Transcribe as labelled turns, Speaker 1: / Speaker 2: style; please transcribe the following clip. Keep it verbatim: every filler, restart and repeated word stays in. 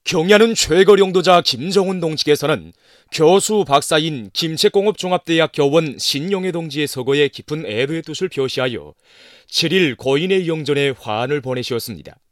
Speaker 1: 경야는 최거령도자 김정훈 동지께서는 교수 박사인 김책공업종합대학 교원 신용해 동지의 서거에 깊은 애도의 뜻을 표시하여 칠 일 고인의 영전에 화환을 보내시었습니다.